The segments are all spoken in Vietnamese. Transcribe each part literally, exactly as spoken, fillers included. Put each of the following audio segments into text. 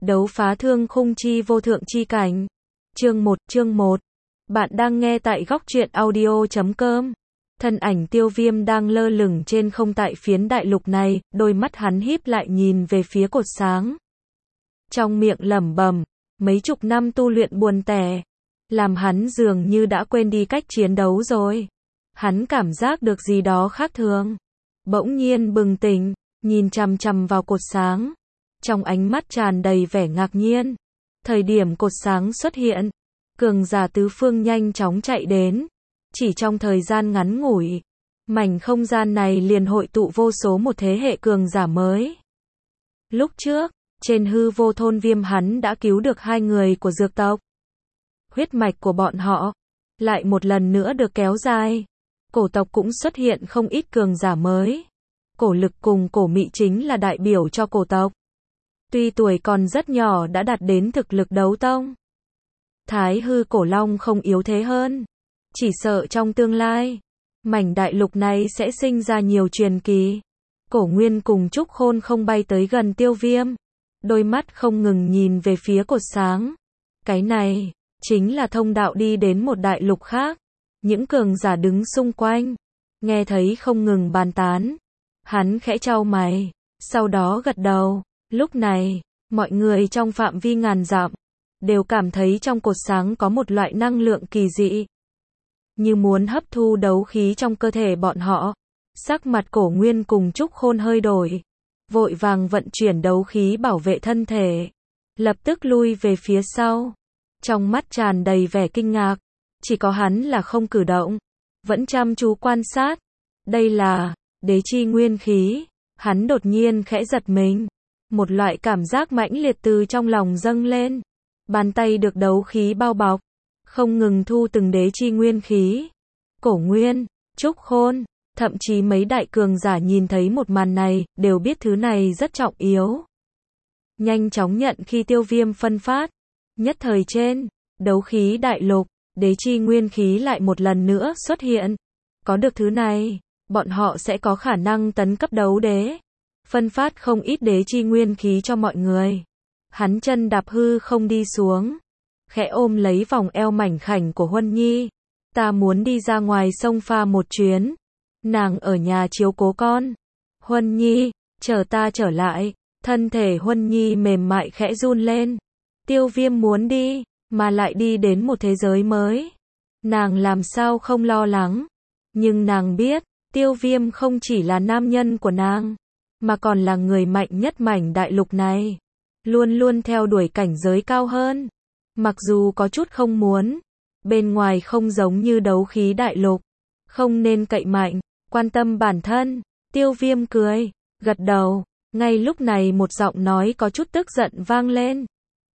Đấu phá thương khung chi vô thượng chi cảnh. Chương một, chương một. Bạn đang nghe tại góc truyện audio chấm com. Thân ảnh Tiêu Viêm đang lơ lửng trên không tại phiến đại lục này, đôi mắt hắn híp lại nhìn về phía cột sáng. Trong miệng lẩm bẩm, mấy chục năm tu luyện buồn tẻ, làm hắn dường như đã quên đi cách chiến đấu rồi. Hắn cảm giác được gì đó khác thường. Bỗng nhiên bừng tỉnh, nhìn chằm chằm vào cột sáng. Trong ánh mắt tràn đầy vẻ ngạc nhiên. Thời điểm cột sáng xuất hiện, cường giả tứ phương nhanh chóng chạy đến. Chỉ trong thời gian ngắn ngủi, mảnh không gian này liền hội tụ vô số một thế hệ cường giả mới. Lúc trước, trên hư vô thôn Viêm hắn đã cứu được hai người của dược tộc. Huyết mạch của bọn họ lại một lần nữa được kéo dài. Cổ tộc cũng xuất hiện không ít cường giả mới. Cổ Lực cùng Cổ Mị chính là đại biểu cho cổ tộc. Tuy tuổi còn rất nhỏ đã đạt đến thực lực đấu tông. Thái hư cổ long không yếu thế hơn. Chỉ sợ trong tương lai, mảnh đại lục này sẽ sinh ra nhiều truyền kỳ. Cổ Nguyên cùng Trúc Khôn không bay tới gần Tiêu Viêm. Đôi mắt không ngừng nhìn về phía cột sáng. Cái này, chính là thông đạo đi đến một đại lục khác. Những cường giả đứng xung quanh, nghe thấy không ngừng bàn tán. Hắn khẽ chau mày, sau đó gật đầu. Lúc này, mọi người trong phạm vi ngàn dặm đều cảm thấy trong cột sáng có một loại năng lượng kỳ dị, như muốn hấp thu đấu khí trong cơ thể bọn họ. Sắc mặt Cổ Nguyên cùng Trúc Khôn hơi đổi, vội vàng vận chuyển đấu khí bảo vệ thân thể, lập tức lui về phía sau. Trong mắt tràn đầy vẻ kinh ngạc, chỉ có hắn là không cử động, vẫn chăm chú quan sát. Đây là đế chi nguyên khí. Hắn đột nhiên khẽ giật mình. Một loại cảm giác mãnh liệt từ trong lòng dâng lên. Bàn tay được đấu khí bao bọc, không ngừng thu từng đế chi nguyên khí. Cổ Nguyên, Trúc Khôn, thậm chí mấy đại cường giả nhìn thấy một màn này, đều biết thứ này rất trọng yếu. Nhanh chóng nhận khi Tiêu Viêm phân phát. Nhất thời trên đấu khí đại lục, đế chi nguyên khí lại một lần nữa xuất hiện. Có được thứ này, bọn họ sẽ có khả năng tấn cấp đấu đế. Phân phát không ít đế chi nguyên khí cho mọi người. Hắn chân đạp hư không đi xuống, khẽ ôm lấy vòng eo mảnh khảnh của Huân Nhi. Ta muốn đi ra ngoài sông pha một chuyến. Nàng ở nhà chiếu cố con. Huân Nhi, chờ ta trở lại. Thân thể Huân Nhi mềm mại khẽ run lên. Tiêu Viêm muốn đi, mà lại đi đến một thế giới mới. Nàng làm sao không lo lắng. Nhưng nàng biết, Tiêu Viêm không chỉ là nam nhân của nàng, mà còn là người mạnh nhất mảnh đại lục này. Luôn luôn theo đuổi cảnh giới cao hơn. Mặc dù có chút không muốn. Bên ngoài không giống như đấu khí đại lục. Không nên cậy mạnh, quan tâm bản thân. Tiêu Viêm cười, gật đầu. Ngay lúc này một giọng nói có chút tức giận vang lên.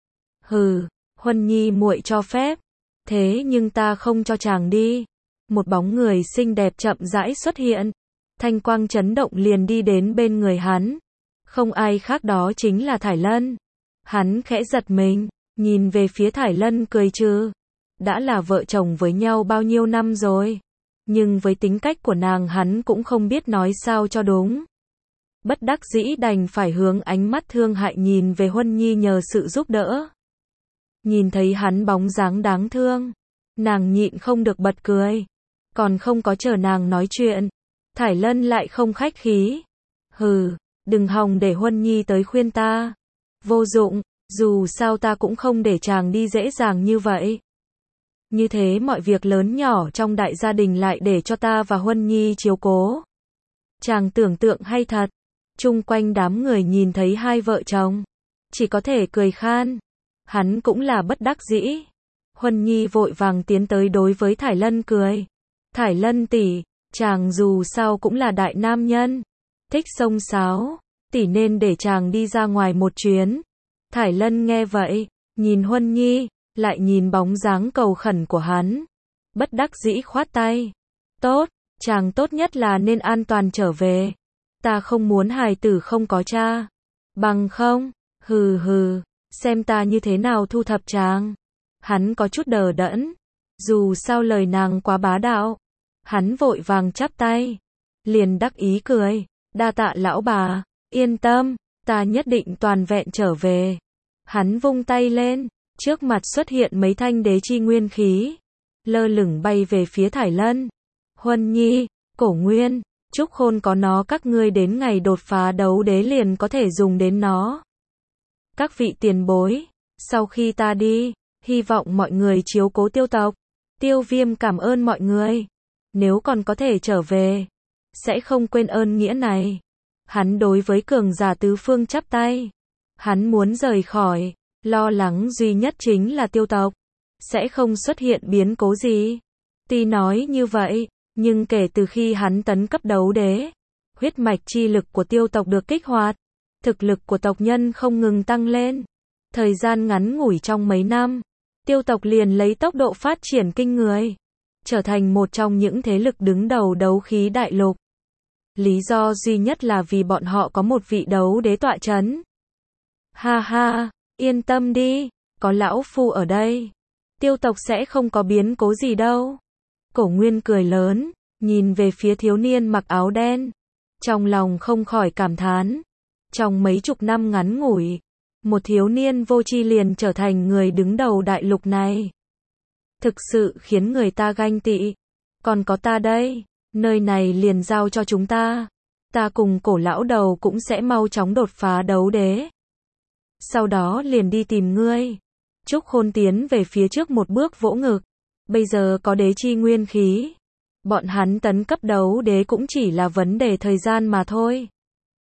Hừ, Huân Nhi muội cho phép. Thế nhưng ta không cho chàng đi. Một bóng người xinh đẹp chậm rãi xuất hiện. Thanh quang chấn động liền đi đến bên người hắn. Không ai khác đó chính là Thải Lân. Hắn khẽ giật mình, nhìn về phía Thải Lân cười trừ. Đã là vợ chồng với nhau bao nhiêu năm rồi. Nhưng với tính cách của nàng hắn cũng không biết nói sao cho đúng. Bất đắc dĩ đành phải hướng ánh mắt thương hại nhìn về Huân Nhi nhờ sự giúp đỡ. Nhìn thấy hắn bóng dáng đáng thương, nàng nhịn không được bật cười. Còn không có chờ nàng nói chuyện, Thải Lân lại không khách khí. Hừ, đừng hòng để Huân Nhi tới khuyên ta. Vô dụng, dù sao ta cũng không để chàng đi dễ dàng như vậy. Như thế mọi việc lớn nhỏ trong đại gia đình lại để cho ta và Huân Nhi chiếu cố. Chàng tưởng tượng hay thật. Chung quanh đám người nhìn thấy hai vợ chồng, chỉ có thể cười khan. Hắn cũng là bất đắc dĩ. Huân Nhi vội vàng tiến tới đối với Thải Lân cười. Thải Lân tỷ, chàng dù sao cũng là đại nam nhân, thích xông xáo, tỷ nên để chàng đi ra ngoài một chuyến. Thải Lân nghe vậy, nhìn Huân Nhi, lại nhìn bóng dáng cầu khẩn của hắn. Bất đắc dĩ khoát tay. Tốt, chàng tốt nhất là nên an toàn trở về. Ta không muốn hài tử không có cha. Bằng không, hừ hừ, xem ta như thế nào thu thập chàng. Hắn có chút đờ đẫn. Dù sao lời nàng quá bá đạo. Hắn vội vàng chắp tay. Liền đắc ý cười. Đa tạ lão bà. Yên tâm, ta nhất định toàn vẹn trở về. Hắn vung tay lên, trước mặt xuất hiện mấy thanh đế chi nguyên khí, lơ lửng bay về phía Thải Lân. Huân Nhi, Cổ Nguyên, Trúc Khôn có nó, các ngươi đến ngày đột phá đấu đế liền có thể dùng đến nó. Các vị tiền bối, sau khi ta đi, hy vọng mọi người chiếu cố Tiêu tộc. Tiêu Viêm cảm ơn mọi người. Nếu còn có thể trở về, sẽ không quên ơn nghĩa này. Hắn đối với cường giả tứ phương chắp tay. Hắn muốn rời khỏi, lo lắng duy nhất chính là Tiêu tộc sẽ không xuất hiện biến cố gì. Tuy nói như vậy, nhưng kể từ khi hắn tấn cấp đấu đế, huyết mạch chi lực của Tiêu tộc được kích hoạt, thực lực của tộc nhân không ngừng tăng lên. Thời gian ngắn ngủi trong mấy năm, Tiêu tộc liền lấy tốc độ phát triển kinh người, trở thành một trong những thế lực đứng đầu đấu khí đại lục. Lý do duy nhất là vì bọn họ có một vị đấu đế tọa chấn. Ha ha, yên tâm đi, có lão phu ở đây, Tiêu tộc sẽ không có biến cố gì đâu. Cổ Nguyên cười lớn, nhìn về phía thiếu niên mặc áo đen, trong lòng không khỏi cảm thán. Trong mấy chục năm ngắn ngủi, một thiếu niên vô tri liền trở thành người đứng đầu đại lục này. Thực sự khiến người ta ganh tị. Còn có ta đây, nơi này liền giao cho chúng ta. Ta cùng Cổ lão đầu cũng sẽ mau chóng đột phá đấu đế. Sau đó liền đi tìm ngươi. Trúc Khôn tiến về phía trước một bước vỗ ngực. Bây giờ có đế chi nguyên khí, bọn hắn tấn cấp đấu đế cũng chỉ là vấn đề thời gian mà thôi.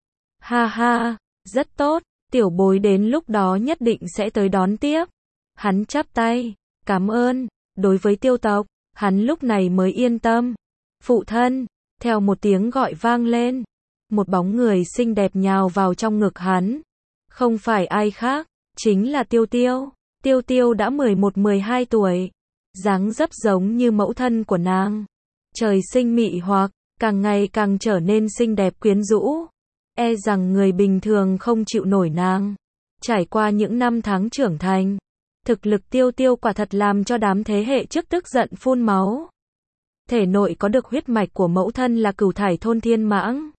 Ha ha, rất tốt, tiểu bối đến lúc đó nhất định sẽ tới đón tiếp. Hắn chắp tay, cảm ơn. Đối với Tiêu tộc, hắn lúc này mới yên tâm. Phụ thân, theo một tiếng gọi vang lên, một bóng người xinh đẹp nhào vào trong ngực hắn. Không phải ai khác, chính là Tiêu Tiêu. Tiêu Tiêu đã mười một mười hai tuổi, dáng dấp giống như mẫu thân của nàng. Trời sinh mị hoặc, càng ngày càng trở nên xinh đẹp quyến rũ. E rằng người bình thường không chịu nổi nàng. Trải qua những năm tháng trưởng thành, thực lực Tiêu Tiêu quả thật làm cho đám thế hệ trước tức giận phun máu. Thể nội có được huyết mạch của mẫu thân là Cửu Thải Thôn Thiên Mãng,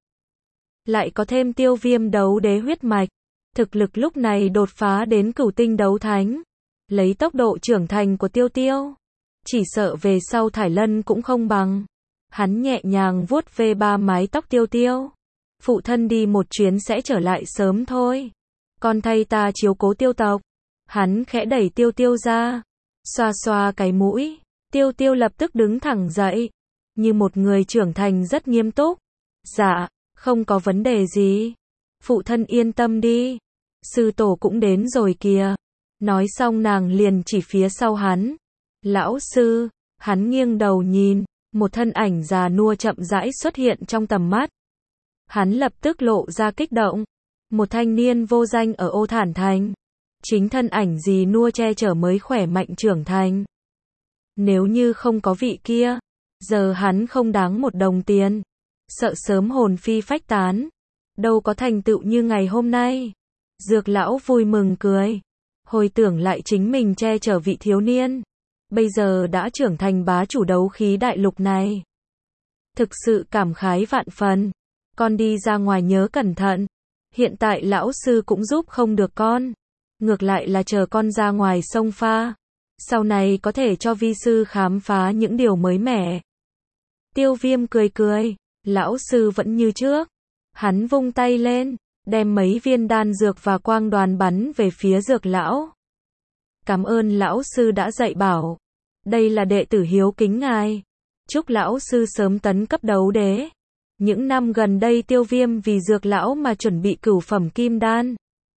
lại có thêm Tiêu Viêm đấu đế huyết mạch, thực lực lúc này đột phá đến Cửu Tinh đấu thánh. Lấy tốc độ trưởng thành của Tiêu Tiêu, chỉ sợ về sau Thải Lân cũng không bằng. Hắn nhẹ nhàng vuốt ve ba mái tóc Tiêu Tiêu. Phụ thân đi một chuyến sẽ trở lại sớm thôi. Con thay ta chiếu cố Tiêu tộc. Hắn khẽ đẩy Tiêu Tiêu ra, xoa xoa cái mũi. Tiêu Tiêu lập tức đứng thẳng dậy, như một người trưởng thành rất nghiêm túc. Dạ, không có vấn đề gì. Phụ thân yên tâm đi. Sư tổ cũng đến rồi kìa. Nói xong nàng liền chỉ phía sau hắn. Lão sư, hắn nghiêng đầu nhìn, một thân ảnh già nua chậm rãi xuất hiện trong tầm mắt. Hắn lập tức lộ ra kích động. Một thanh niên vô danh ở Ô Thản Thành. Chính thân ảnh gì nua che chở mới khỏe mạnh trưởng thành. Nếu như không có vị kia, giờ hắn không đáng một đồng tiền. Sợ sớm hồn phi phách tán. Đâu có thành tựu như ngày hôm nay. Dược lão vui mừng cười. Hồi tưởng lại chính mình che chở vị thiếu niên. Bây giờ đã trưởng thành bá chủ đấu khí đại lục này. Thực sự cảm khái vạn phần. Con đi ra ngoài nhớ cẩn thận. Hiện tại lão sư cũng giúp không được con. Ngược lại là chờ con ra ngoài sông pha. Sau này có thể cho vi sư khám phá những điều mới mẻ. Tiêu Viêm cười cười. Lão sư vẫn như trước. Hắn vung tay lên, đem mấy viên đan dược và quang đoàn bắn về phía dược lão. Cảm ơn lão sư đã dạy bảo. Đây là đệ tử hiếu kính ngài. Chúc lão sư sớm tấn cấp đấu đế. Những năm gần đây Tiêu Viêm vì dược lão mà chuẩn bị cửu phẩm kim đan.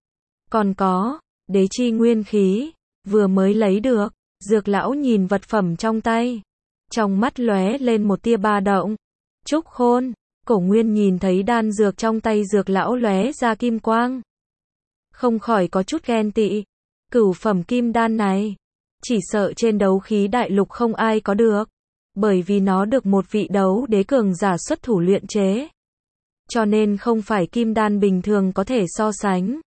Còn có, đế chi nguyên khí, vừa mới lấy được. Dược lão nhìn vật phẩm trong tay. Trong mắt lóe lên một tia ba động. Trúc Khôn, Cổ Nguyên nhìn thấy đan dược trong tay dược lão lóe ra kim quang. Không khỏi có chút ghen tị. Cửu phẩm kim đan này, chỉ sợ trên đấu khí đại lục không ai có được. Bởi vì nó được một vị đấu đế cường giả xuất thủ luyện chế. Cho nên không phải kim đan bình thường có thể so sánh.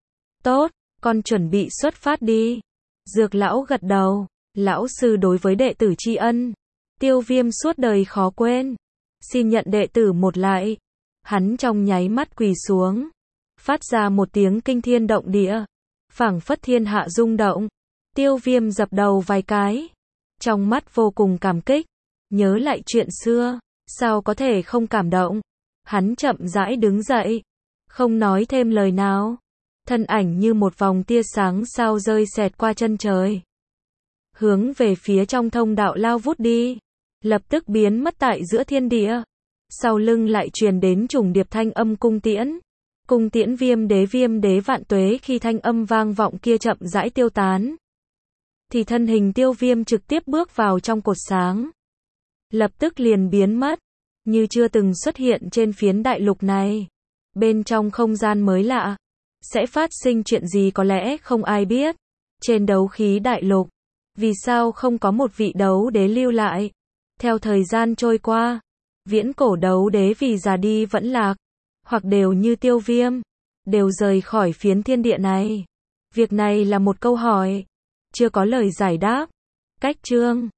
Tốt, con chuẩn bị xuất phát đi. Dược lão gật đầu. Lão sư đối với đệ tử tri ân, Tiêu Viêm suốt đời khó quên. Xin nhận đệ tử một lại. Hắn trong nháy mắt quỳ xuống, phát ra một tiếng kinh thiên động địa. phảng phất thiên hạ rung động. Tiêu Viêm dập đầu vài cái, trong mắt vô cùng cảm kích, nhớ lại chuyện xưa, sao có thể không cảm động. Hắn chậm rãi đứng dậy, không nói thêm lời nào, thân ảnh như một vòng tia sáng sao rơi xẹt qua chân trời, hướng về phía trong thông đạo lao vút đi, lập tức biến mất tại giữa thiên địa. Sau lưng lại truyền đến trùng điệp thanh âm cung tiễn. Cung tiễn Viêm đế Viêm đế vạn tuế. Khi thanh âm vang vọng kia chậm rãi tiêu tán, thì thân hình Tiêu Viêm trực tiếp bước vào trong cột sáng, lập tức liền biến mất, như chưa từng xuất hiện trên phiến đại lục này. Bên trong không gian mới lạ, sẽ phát sinh chuyện gì có lẽ không ai biết. Trên đấu khí đại lục, vì sao không có một vị đấu đế lưu lại? Theo thời gian trôi qua, viễn cổ đấu đế vì già đi vẫn lạc, hoặc đều như Tiêu Viêm, đều rời khỏi phiến thiên địa này. Việc này là một câu hỏi, chưa có lời giải đáp. Cách chương